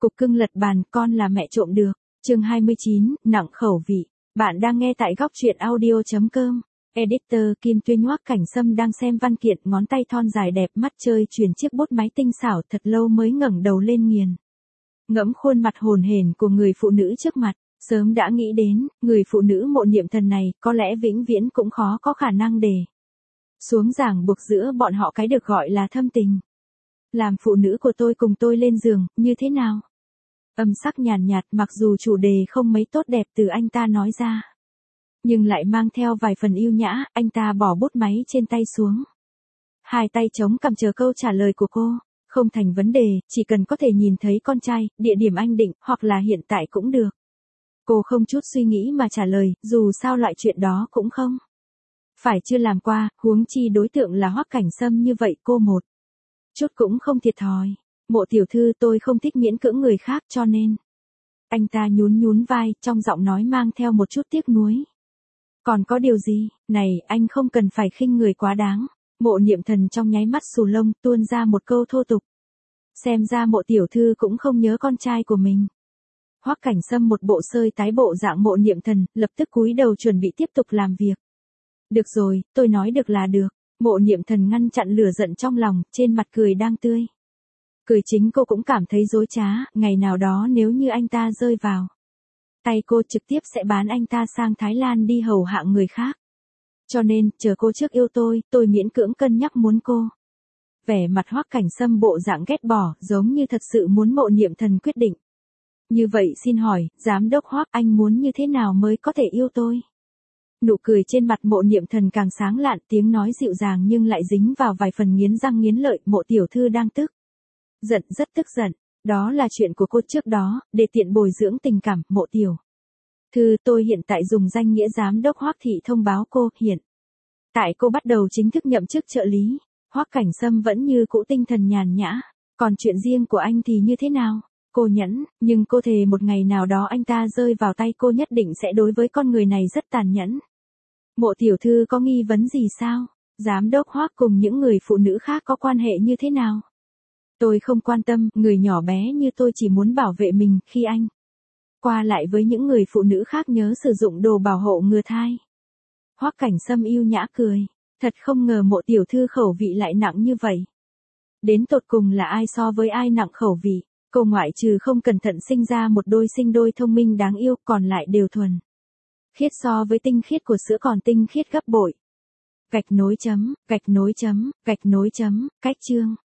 Cục cưng lật bàn, con là mẹ trộm được. Chương 29, nặng khẩu vị. Bạn đang nghe tại góc truyện audio.com. Editor Kim Tuyên Ngoác Cảnh Sâm đang xem văn kiện, ngón tay thon dài đẹp mắt chơi chuyển chiếc bút máy tinh xảo, thật lâu mới ngẩng đầu lên nghiền. Ngẫm khuôn mặt hồn hển của người phụ nữ trước mặt, sớm đã nghĩ đến, người phụ nữ Mộ Niệm Thần này, có lẽ vĩnh viễn cũng khó có khả năng để xuống ràng buộc giữa bọn họ cái được gọi là thâm tình. Làm phụ nữ của tôi cùng tôi lên giường, như thế nào? Âm sắc nhàn nhạt, mặc dù chủ đề không mấy tốt đẹp từ anh ta nói ra, nhưng lại mang theo vài phần yêu nhã. Anh ta bỏ bút máy trên tay xuống, hai tay chống cằm chờ câu trả lời của cô. Không thành vấn đề, chỉ cần có thể nhìn thấy con trai, địa điểm anh định, hoặc là hiện tại cũng được. Cô không chút suy nghĩ mà trả lời, dù sao loại chuyện đó cũng không phải chưa làm qua, huống chi đối tượng là Hoắc Cảnh Sâm như vậy, cô một chút cũng không thiệt thòi. Mộ tiểu thư, tôi không thích miễn cưỡng người khác cho nên. Anh ta nhún nhún vai, trong giọng nói mang theo một chút tiếc nuối. Còn có điều gì? Này, anh không cần phải khinh người quá đáng. Mộ Niệm Thần trong nháy mắt xù lông, tuôn ra một câu thô tục. Xem ra mộ tiểu thư cũng không nhớ con trai của mình. Hoắc Cảnh Sâm một bộ sơi tái bộ dạng Mộ Niệm Thần, lập tức cúi đầu chuẩn bị tiếp tục làm việc. Được rồi, tôi nói được là được. Mộ Niệm Thần ngăn chặn lửa giận trong lòng, trên mặt cười đang tươi. Cười chính cô cũng cảm thấy dối trá, ngày nào đó nếu như anh ta rơi vào tay cô, trực tiếp sẽ bán anh ta sang Thái Lan đi hầu hạ người khác. Cho nên, chờ cô trước yêu tôi miễn cưỡng cân nhắc muốn cô. Vẻ mặt Hoắc Cảnh Sâm bộ dạng ghét bỏ, giống như thật sự muốn Mộ Niệm Thần quyết định. Như vậy xin hỏi, giám đốc Hoắc, anh muốn như thế nào mới có thể yêu tôi? Nụ cười trên mặt Mộ Niệm Thần càng sáng lạn, tiếng nói dịu dàng nhưng lại dính vào vài phần nghiến răng nghiến lợi. Mộ tiểu thư đang tức giận, rất tức giận. Đó là chuyện của cô trước đó, để tiện bồi dưỡng tình cảm. Mộ tiểu thư, tôi hiện tại dùng danh nghĩa giám đốc Hoắc thị thông báo cô, hiện tại cô bắt đầu chính thức nhậm chức trợ lý. Hoắc Cảnh Sâm vẫn như cũ tinh thần nhàn nhã. Còn chuyện riêng của anh thì như thế nào? Cô nhẫn, nhưng cô thề một ngày nào đó anh ta rơi vào tay cô nhất định sẽ đối với con người này rất tàn nhẫn. Mộ tiểu thư có nghi vấn gì sao? Giám đốc Hoắc cùng những người phụ nữ khác có quan hệ như thế nào? Tôi không quan tâm, người nhỏ bé như tôi chỉ muốn bảo vệ mình. Khi anh qua lại với những người phụ nữ khác nhớ sử dụng đồ bảo hộ ngừa thai. Hoắc Cảnh Sâm yêu nhã cười. Thật không ngờ Mộ tiểu thư khẩu vị lại nặng như vậy. Đến tột cùng là ai so với ai nặng khẩu vị? Cô ngoại trừ không cẩn thận sinh ra một đôi sinh đôi thông minh đáng yêu, còn lại đều thuần khiết, so với tinh khiết của sữa còn tinh khiết gấp bội. Gạch nối chấm, gạch nối chấm, gạch nối chấm, cách chương.